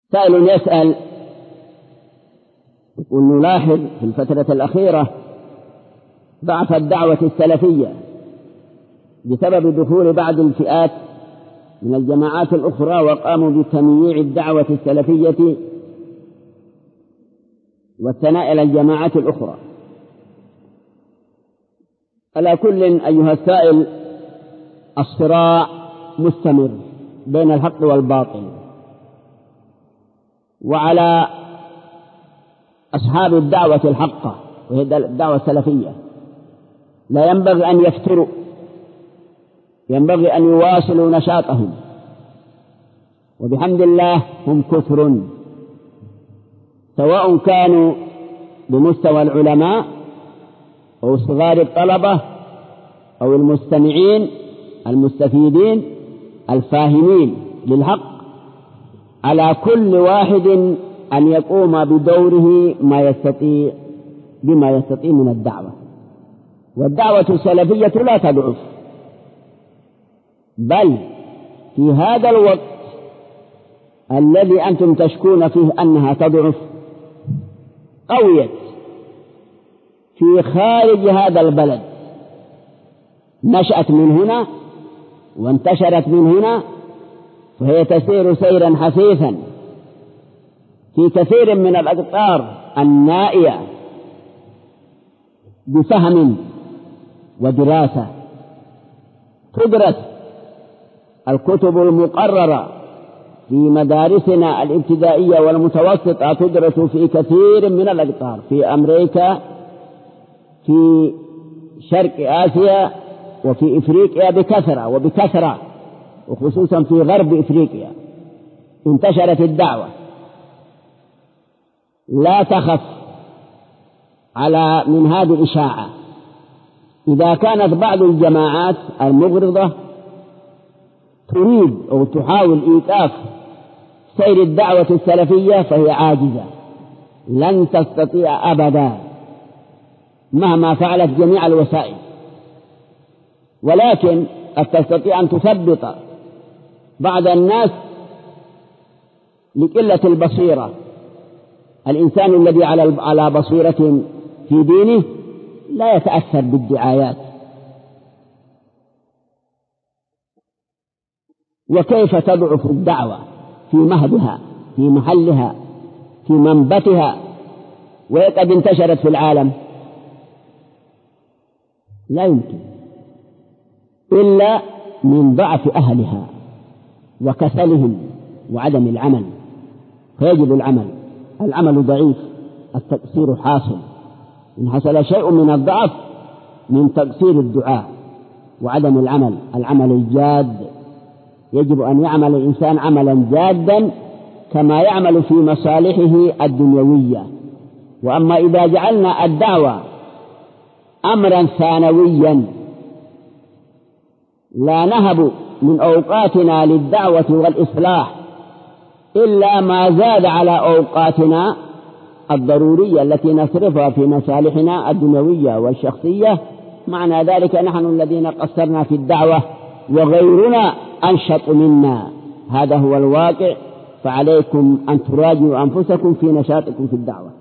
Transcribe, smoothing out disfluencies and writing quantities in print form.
سائل يسأل ونلاحظ في الفترة الأخيرة ضعف الدعوة السلفية بسبب دخول بعض الفئات من الجماعات الأخرى، وقاموا بتمييع الدعوة السلفية والثناء إلى الجماعات الأخرى. على كل أيها السائل، الصراع مستمر بين الحق والباطل، وعلى أصحاب الدعوة الحقة وهي الدعوة السلفية لا ينبغي أن يفتروا، ينبغي أن يواصلوا نشاطهم، وبحمد الله هم كثر، سواء كانوا بمستوى العلماء أو صغار الطلبة أو المستمعين المستفيدين الفاهمين للحق. على كل واحد أن يقوم بدوره بما يستطيع من الدعوة. والدعوة السلفية لا تضعف، بل في هذا الوقت الذي أنتم تشكون فيه أنها تضعف قويت في خارج هذا البلد، نشأت من هنا وانتشرت من هنا، فهي تسير سيرا حثيثا في كثير من الأقطار النائية بفهم ودراسة. تدرس الكتب المقررة في مدارسنا الابتدائية والمتوسطة، تدرس في كثير من الأقطار، في أمريكا، في شرق آسيا، وفي إفريقيا وبكثرة، وخصوصا في غرب إفريقيا انتشرت الدعوة. لا تخف من هذه الإشاعة. إذا كانت بعض الجماعات المغرضة تريد أو تحاول إيقاف سير الدعوة السلفية فهي عاجزة، لن تستطيع أبدا مهما فعلت جميع الوسائل، ولكن قد تستطيع أن تثبط بعض الناس لقلة البصيرة. الإنسان الذي على بصيرة في دينه لا يتأثر بالدعايات. وكيف تضعف الدعوة في مهدها، في محلها، في منبتها، وقد انتشرت في العالم؟ لا يمكن إلا من ضعف أهلها وكسلهم وعدم العمل. فيجب العمل ضعيف، التقصير حاصل. إن حصل شيء من الضعف من تقصير الدعاء وعدم العمل الجاد. يجب أن يعمل الإنسان عملا جادا كما يعمل في مصالحه الدنيوية. وأما إذا جعلنا الدعوة أمرا ثانويا لا نهب من أوقاتنا للدعوة والإصلاح إلا ما زاد على أوقاتنا الضرورية التي نصرفها في مصالحنا الدنيوية والشخصية، معنى ذلك نحن الذين قصرنا في الدعوة وغيرنا أنشط منا. هذا هو الواقع. فعليكم أن تراجعوا أنفسكم في نشاطكم في الدعوة.